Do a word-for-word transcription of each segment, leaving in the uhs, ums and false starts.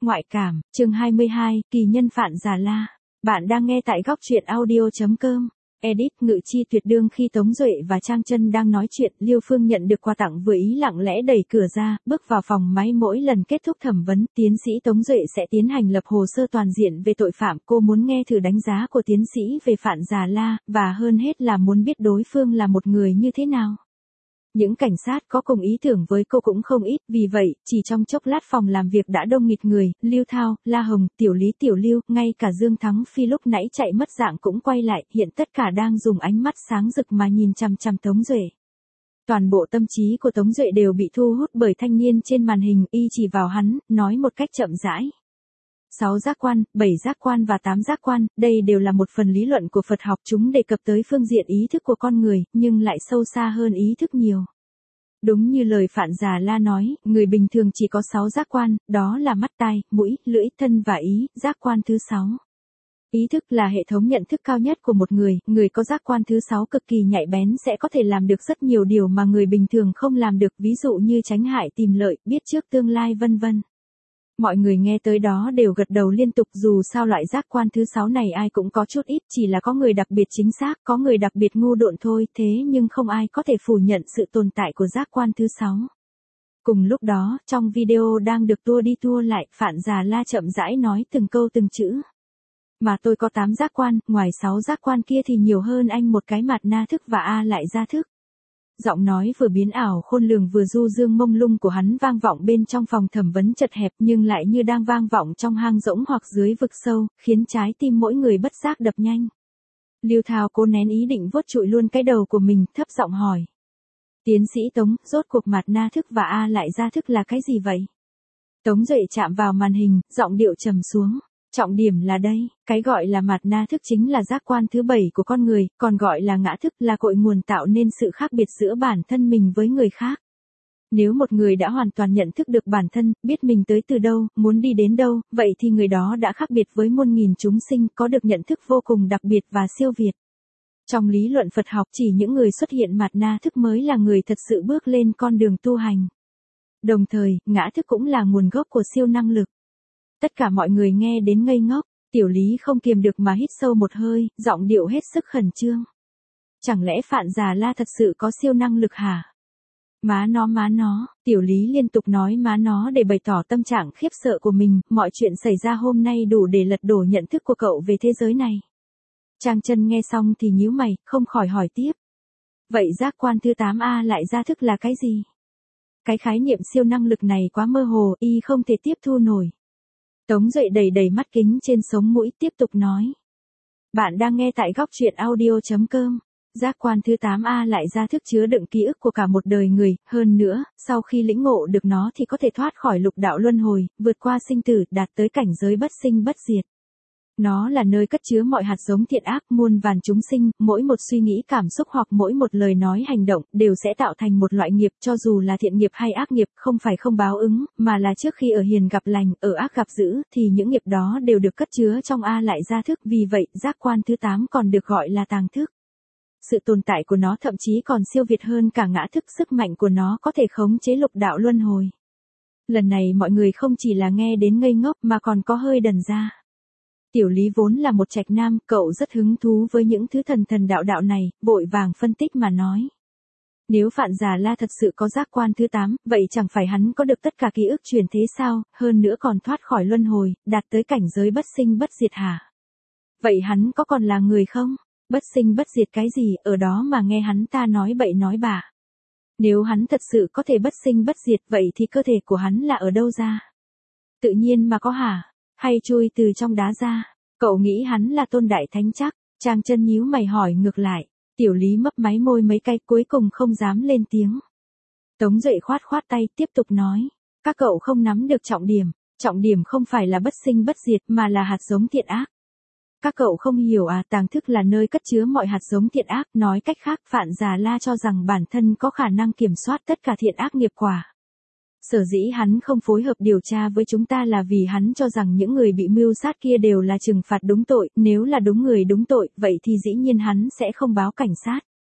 Ngoại cảm, chương hai mươi hai, kỳ nhân Phạn Già La. Bạn đang nghe tại góc truyện audio chấm com. Edit Ngự Chi tuyệt đương khi Tống Duệ và Trang Chân đang nói chuyện, Liêu Phương nhận được quà tặng vừa ý lặng lẽ đẩy cửa ra, bước vào phòng máy. Mỗi lần kết thúc thẩm vấn, tiến sĩ Tống Duệ sẽ tiến hành lập hồ sơ toàn diện về tội phạm. Cô muốn nghe thử đánh giá của tiến sĩ về Phạn Già La, và hơn hết là muốn biết đối phương là một người như thế nào. Những cảnh sát có cùng ý tưởng với cô cũng không ít, vì vậy, chỉ trong chốc lát phòng làm việc đã đông nghịt người, Lưu Thao, La Hồng, Tiểu Lý, Tiểu Lưu, ngay cả Dương Thắng Phi lúc nãy chạy mất dạng cũng quay lại, hiện tất cả đang dùng ánh mắt sáng rực mà nhìn chằm chằm Tống Duệ. Toàn bộ tâm trí của Tống Duệ đều bị thu hút bởi thanh niên trên màn hình, y chỉ vào hắn, nói một cách chậm rãi. Sáu giác quan, bảy giác quan và tám giác quan, đây đều là một phần lý luận của Phật học, chúng đề cập tới phương diện ý thức của con người, nhưng lại sâu xa hơn ý thức nhiều. Đúng như lời Phạn Già La nói, người bình thường chỉ có sáu giác quan, đó là mắt, tai, mũi, lưỡi, thân và ý. Giác quan thứ sáu. Ý thức là hệ thống nhận thức cao nhất của một người, người có giác quan thứ sáu cực kỳ nhạy bén sẽ có thể làm được rất nhiều điều mà người bình thường không làm được, ví dụ như tránh hại tìm lợi, biết trước tương lai vân vân. Mọi người nghe tới đó đều gật đầu liên tục, dù sao loại giác quan thứ sáu này ai cũng có chút ít, chỉ là có người đặc biệt chính xác, có người đặc biệt ngu độn thôi, thế nhưng không ai có thể phủ nhận sự tồn tại của giác quan thứ sáu. Cùng lúc đó, trong video đang được tua đi tua lại, Phạn Già La chậm rãi nói từng câu từng chữ. Mà tôi có tám giác quan, ngoài sáu giác quan kia thì nhiều hơn anh một cái mặt na thức và A lại gia thức. Giọng nói vừa biến ảo khôn lường vừa du dương mông lung của hắn vang vọng bên trong phòng thẩm vấn chật hẹp, nhưng lại như đang vang vọng trong hang rỗng hoặc dưới vực sâu, khiến trái tim mỗi người bất giác đập nhanh. Lưu Thao cố nén ý định vuốt trụi luôn cái đầu của mình, thấp giọng hỏi. Tiến sĩ Tống, rốt cuộc mặt na thức và A lại gia thức là cái gì vậy? Tống Duệ chạm vào màn hình, giọng điệu trầm xuống. Trọng điểm là đây, cái gọi là mặt na thức chính là giác quan thứ bảy của con người, còn gọi là ngã thức là cội nguồn tạo nên sự khác biệt giữa bản thân mình với người khác. Nếu một người đã hoàn toàn nhận thức được bản thân, biết mình tới từ đâu, muốn đi đến đâu, vậy thì người đó đã khác biệt với muôn nghìn chúng sinh, có được nhận thức vô cùng đặc biệt và siêu việt. Trong lý luận Phật học, chỉ những người xuất hiện mặt na thức mới là người thật sự bước lên con đường tu hành. Đồng thời, ngã thức cũng là nguồn gốc của siêu năng lực. Tất cả mọi người nghe đến ngây ngốc, Tiểu Lý không kiềm được mà hít sâu một hơi, giọng điệu hết sức khẩn trương. Chẳng lẽ Phạn Già La thật sự có siêu năng lực hả? Má nó má nó, Tiểu Lý liên tục nói má nó để bày tỏ tâm trạng khiếp sợ của mình, mọi chuyện xảy ra hôm nay đủ để lật đổ nhận thức của cậu về thế giới này. Trang Chân nghe xong thì nhíu mày, không khỏi hỏi tiếp. Vậy giác quan thứ tám A lại gia thức là cái gì? Cái khái niệm siêu năng lực này quá mơ hồ, y không thể tiếp thu nổi. Tống Duệ đầy đầy mắt kính trên sống mũi, tiếp tục nói. Bạn đang nghe tại góc truyện audio chấm com. Giác quan thứ tám A lại gia thức chứa đựng ký ức của cả một đời người, hơn nữa, sau khi lĩnh ngộ được nó thì có thể thoát khỏi lục đạo luân hồi, vượt qua sinh tử, đạt tới cảnh giới bất sinh bất diệt. Nó là nơi cất chứa mọi hạt giống thiện ác, muôn vàn chúng sinh, mỗi một suy nghĩ cảm xúc hoặc mỗi một lời nói hành động, đều sẽ tạo thành một loại nghiệp, cho dù là thiện nghiệp hay ác nghiệp, không phải không báo ứng, mà là trước khi ở hiền gặp lành, ở ác gặp dữ, thì những nghiệp đó đều được cất chứa trong A lại gia thức, vì vậy, giác quan thứ tám còn được gọi là tàng thức. Sự tồn tại của nó thậm chí còn siêu việt hơn cả ngã thức, sức mạnh của nó có thể khống chế lục đạo luân hồi. Lần này mọi người không chỉ là nghe đến ngây ngốc mà còn có hơi đần ra. Tiểu Lý vốn là một trạch nam, cậu rất hứng thú với những thứ thần thần đạo đạo này, vội vàng phân tích mà nói. Nếu Phạn Già La thật sự có giác quan thứ tám, vậy chẳng phải hắn có được tất cả ký ức truyền thế sao, hơn nữa còn thoát khỏi luân hồi, đạt tới cảnh giới bất sinh bất diệt hả? Vậy hắn có còn là người không? Bất sinh bất diệt cái gì, ở đó mà nghe hắn ta nói bậy nói bạ. Nếu hắn thật sự có thể bất sinh bất diệt, vậy thì cơ thể của hắn là ở đâu ra? Tự nhiên mà có hả? Hay chui từ trong đá ra? Cậu nghĩ hắn là tôn đại thánh chắc? Trang Chân nhíu mày hỏi ngược lại. Tiểu Lý mấp máy môi mấy cái, cuối cùng không dám lên tiếng. Tống Duệ khoát khoát tay, tiếp tục nói. Các cậu không nắm được trọng điểm. Trọng điểm không phải là bất sinh bất diệt, mà là hạt giống thiện ác. Các cậu không hiểu à, tàng thức là nơi cất chứa mọi hạt giống thiện ác, nói cách khác, Phạn Già La cho rằng bản thân có khả năng kiểm soát tất cả thiện ác nghiệp quả. Sở dĩ hắn không phối hợp điều tra với chúng ta là vì hắn cho rằng những người bị mưu sát kia đều là trừng phạt đúng tội, nếu là đúng người đúng tội, vậy thì dĩ nhiên hắn sẽ không báo cảnh sát.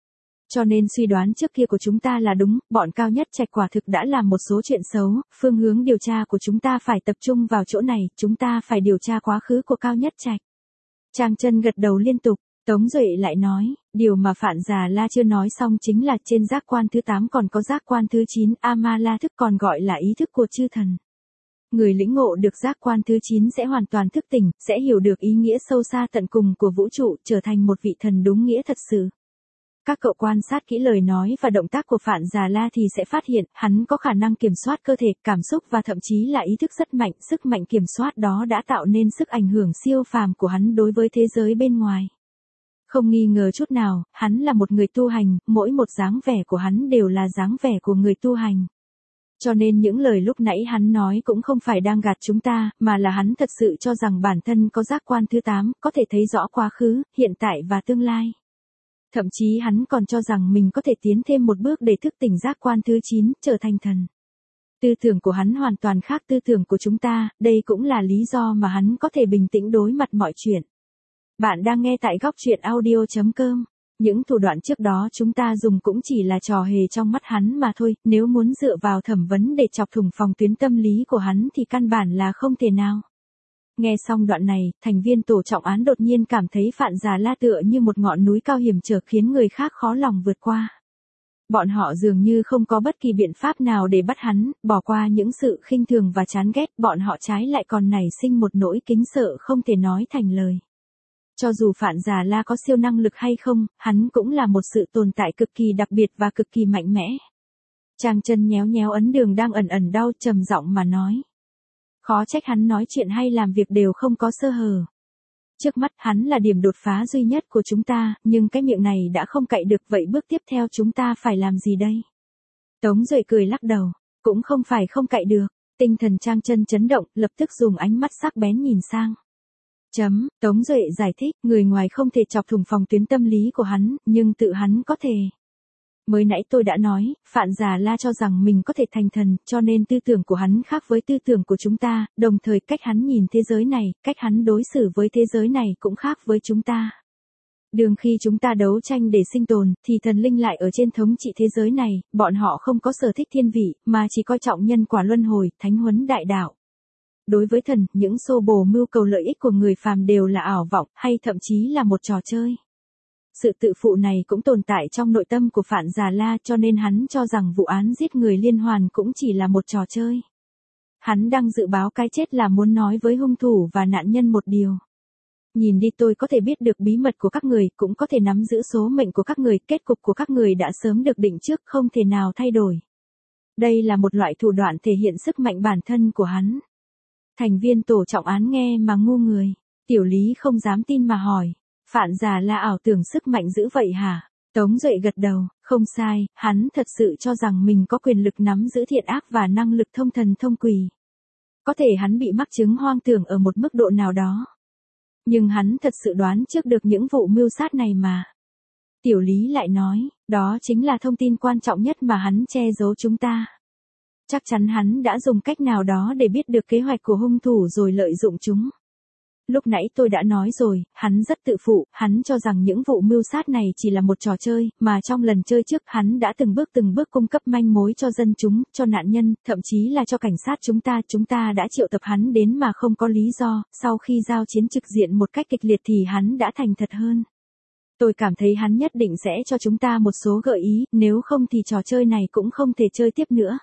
Cho nên suy đoán trước kia của chúng ta là đúng, bọn Cao Nhất Trạch quả thực đã làm một số chuyện xấu, phương hướng điều tra của chúng ta phải tập trung vào chỗ này, chúng ta phải điều tra quá khứ của Cao Nhất Trạch. Trang Chân gật đầu liên tục, Tống Duệ lại nói, điều mà Phạn Già La chưa nói xong chính là trên giác quan thứ tám còn có giác quan thứ chín, A-ma-la thức còn gọi là ý thức của chư thần. Người lĩnh ngộ được giác quan thứ chín sẽ hoàn toàn thức tỉnh, sẽ hiểu được ý nghĩa sâu xa tận cùng của vũ trụ, trở thành một vị thần đúng nghĩa thật sự. Các cậu quan sát kỹ lời nói và động tác của Phạn Già La thì sẽ phát hiện, hắn có khả năng kiểm soát cơ thể, cảm xúc và thậm chí là ý thức rất mạnh, sức mạnh kiểm soát đó đã tạo nên sức ảnh hưởng siêu phàm của hắn đối với thế giới bên ngoài. Không nghi ngờ chút nào, hắn là một người tu hành, mỗi một dáng vẻ của hắn đều là dáng vẻ của người tu hành. Cho nên những lời lúc nãy hắn nói cũng không phải đang gạt chúng ta, mà là hắn thật sự cho rằng bản thân có giác quan thứ tám, có thể thấy rõ quá khứ, hiện tại và tương lai. Thậm chí hắn còn cho rằng mình có thể tiến thêm một bước để thức tỉnh giác quan thứ chín, trở thành thần. Tư tưởng của hắn hoàn toàn khác tư tưởng của chúng ta, đây cũng là lý do mà hắn có thể bình tĩnh đối mặt mọi chuyện. Bạn đang nghe tại góc truyện audio chấm com. Những thủ đoạn trước đó chúng ta dùng cũng chỉ là trò hề trong mắt hắn mà thôi, nếu muốn dựa vào thẩm vấn để chọc thủng phòng tuyến tâm lý của hắn thì căn bản là không thể nào. Nghe xong đoạn này, thành viên tổ trọng án đột nhiên cảm thấy Phạn Già La tựa như một ngọn núi cao hiểm trở khiến người khác khó lòng vượt qua. Bọn họ dường như không có bất kỳ biện pháp nào để bắt hắn, bỏ qua những sự khinh thường và chán ghét, bọn họ trái lại còn nảy sinh một nỗi kính sợ không thể nói thành lời. Cho dù Phạn Già La có siêu năng lực hay không, hắn cũng là một sự tồn tại cực kỳ đặc biệt và cực kỳ mạnh mẽ. Trang Chân nhéo nhéo ấn đường đang ẩn ẩn đau, trầm giọng mà nói. Khó trách hắn nói chuyện hay làm việc đều không có sơ hở. Trước mắt hắn là điểm đột phá duy nhất của chúng ta, nhưng cái miệng này đã không cậy được, vậy bước tiếp theo chúng ta phải làm gì đây? Tống Duệ cười lắc đầu, cũng không phải không cậy được. Tinh thần Trang Chân chấn động, lập tức dùng ánh mắt sắc bén nhìn sang. Chấm, Tống Duệ giải thích, người ngoài không thể chọc thủng phòng tuyến tâm lý của hắn, nhưng tự hắn có thể. Mới nãy tôi đã nói, Phạn Già La cho rằng mình có thể thành thần, cho nên tư tưởng của hắn khác với tư tưởng của chúng ta, đồng thời cách hắn nhìn thế giới này, cách hắn đối xử với thế giới này cũng khác với chúng ta. Đường khi chúng ta đấu tranh để sinh tồn, thì thần linh lại ở trên thống trị thế giới này, bọn họ không có sở thích thiên vị, mà chỉ coi trọng nhân quả luân hồi, thánh huấn đại đạo. Đối với thần, những xô bồ mưu cầu lợi ích của người phàm đều là ảo vọng, hay thậm chí là một trò chơi. Sự tự phụ này cũng tồn tại trong nội tâm của Phạn Già La, cho nên hắn cho rằng vụ án giết người liên hoàn cũng chỉ là một trò chơi. Hắn đang dự báo cái chết là muốn nói với hung thủ và nạn nhân một điều. Nhìn đi, tôi có thể biết được bí mật của các người, cũng có thể nắm giữ số mệnh của các người, kết cục của các người đã sớm được định trước, không thể nào thay đổi. Đây là một loại thủ đoạn thể hiện sức mạnh bản thân của hắn. Thành viên tổ trọng án nghe mà ngu người. Tiểu Lý không dám tin mà hỏi. Phạn Già La ảo tưởng sức mạnh dữ vậy hả? Tống Duệ gật đầu, không sai, hắn thật sự cho rằng mình có quyền lực nắm giữ thiện ác và năng lực thông thần thông quỷ. Có thể hắn bị mắc chứng hoang tưởng ở một mức độ nào đó. Nhưng hắn thật sự đoán trước được những vụ mưu sát này mà. Tiểu Lý lại nói, đó chính là thông tin quan trọng nhất mà hắn che giấu chúng ta. Chắc chắn hắn đã dùng cách nào đó để biết được kế hoạch của hung thủ rồi lợi dụng chúng. Lúc nãy tôi đã nói rồi, hắn rất tự phụ, hắn cho rằng những vụ mưu sát này chỉ là một trò chơi, mà trong lần chơi trước hắn đã từng bước từng bước cung cấp manh mối cho dân chúng, cho nạn nhân, thậm chí là cho cảnh sát chúng ta. Chúng ta đã triệu tập hắn đến mà không có lý do, sau khi giao chiến trực diện một cách kịch liệt thì hắn đã thành thật hơn. Tôi cảm thấy hắn nhất định sẽ cho chúng ta một số gợi ý, nếu không thì trò chơi này cũng không thể chơi tiếp nữa.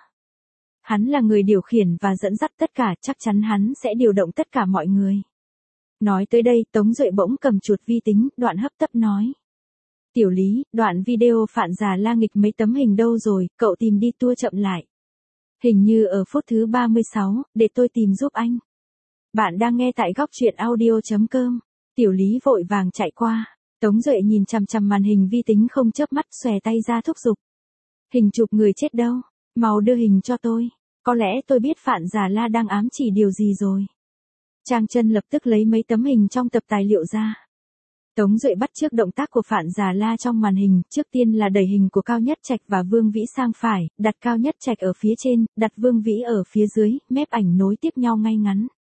Hắn là người điều khiển và dẫn dắt tất cả, chắc chắn hắn sẽ điều động tất cả mọi người. Nói tới đây, Tống Duệ bỗng cầm chuột vi tính, đoạn hấp tấp nói. Tiểu Lý, đoạn video Phạn Già La nghịch mấy tấm hình đâu rồi, cậu tìm đi tua chậm lại. Hình như ở phút thứ ba mươi sáu, để tôi tìm giúp anh. Bạn đang nghe tại góc truyện audio chấm com. Tiểu Lý vội vàng chạy qua. Tống Duệ nhìn chằm chằm màn hình vi tính không chớp mắt, xòe tay ra thúc giục. Hình chụp người chết đâu? Mau đưa hình cho tôi. Có lẽ tôi biết Phạn Già La đang ám chỉ điều gì rồi. Trang Chân lập tức lấy mấy tấm hình trong tập tài liệu ra. Tống Duệ bắt chước động tác của Phạn Già La trong màn hình, trước tiên là đẩy hình của Cao Nhất Trạch và Vương Vĩ sang phải, đặt Cao Nhất Trạch ở phía trên, đặt Vương Vĩ ở phía dưới, mép ảnh nối tiếp nhau ngay ngắn.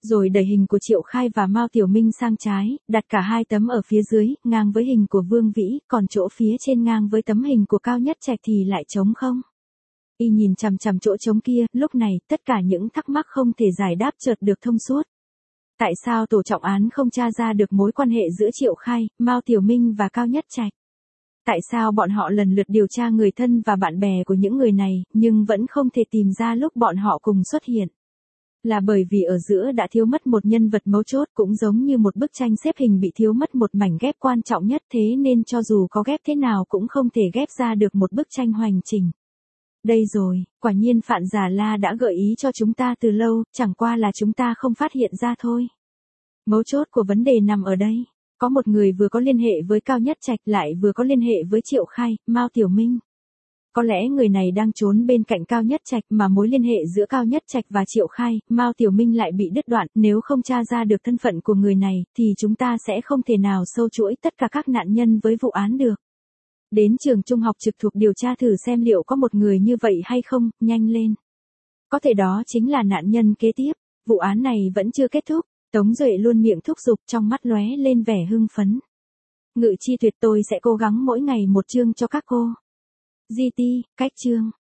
rồi đẩy hình của Triệu Khai và Mao Tiểu Minh sang trái, đặt cả hai tấm ở phía dưới, ngang với hình của Vương Vĩ, còn chỗ phía trên ngang với tấm hình của Cao Nhất Trạch thì lại trống không. Y nhìn chằm chằm chỗ trống kia, lúc này, tất cả những thắc mắc không thể giải đáp chợt được thông suốt. Tại sao tổ trọng án không tra ra được mối quan hệ giữa Triệu Khai, Mao Tiểu Minh và Cao Nhất Trạch? Tại sao bọn họ lần lượt điều tra người thân và bạn bè của những người này, nhưng vẫn không thể tìm ra lúc bọn họ cùng xuất hiện? Là bởi vì ở giữa đã thiếu mất một nhân vật mấu chốt, cũng giống như một bức tranh xếp hình bị thiếu mất một mảnh ghép quan trọng nhất, thế nên cho dù có ghép thế nào cũng không thể ghép ra được một bức tranh hoành chỉnh. Đây rồi, quả nhiên Phạn Già La đã gợi ý cho chúng ta từ lâu, chẳng qua là chúng ta không phát hiện ra thôi. Mấu chốt của vấn đề nằm ở đây. Có một người vừa có liên hệ với Cao Nhất Trạch lại vừa có liên hệ với Triệu Khai, Mao Tiểu Minh. Có lẽ người này đang trốn bên cạnh Cao Nhất Trạch mà mối liên hệ giữa Cao Nhất Trạch và Triệu Khai, Mao Tiểu Minh lại bị đứt đoạn. Nếu không tra ra được thân phận của người này, thì chúng ta sẽ không thể nào sâu chuỗi tất cả các nạn nhân với vụ án được. Đến trường trung học trực thuộc điều tra thử xem liệu có một người như vậy hay không, nhanh lên. Có thể đó chính là nạn nhân kế tiếp. Vụ án này vẫn chưa kết thúc. Tống Duệ luôn miệng thúc giục, trong mắt lóe lên vẻ hưng phấn. Ngự Chi Tuyệt, tôi sẽ cố gắng mỗi ngày một chương cho các cô. giê tê, cách chương.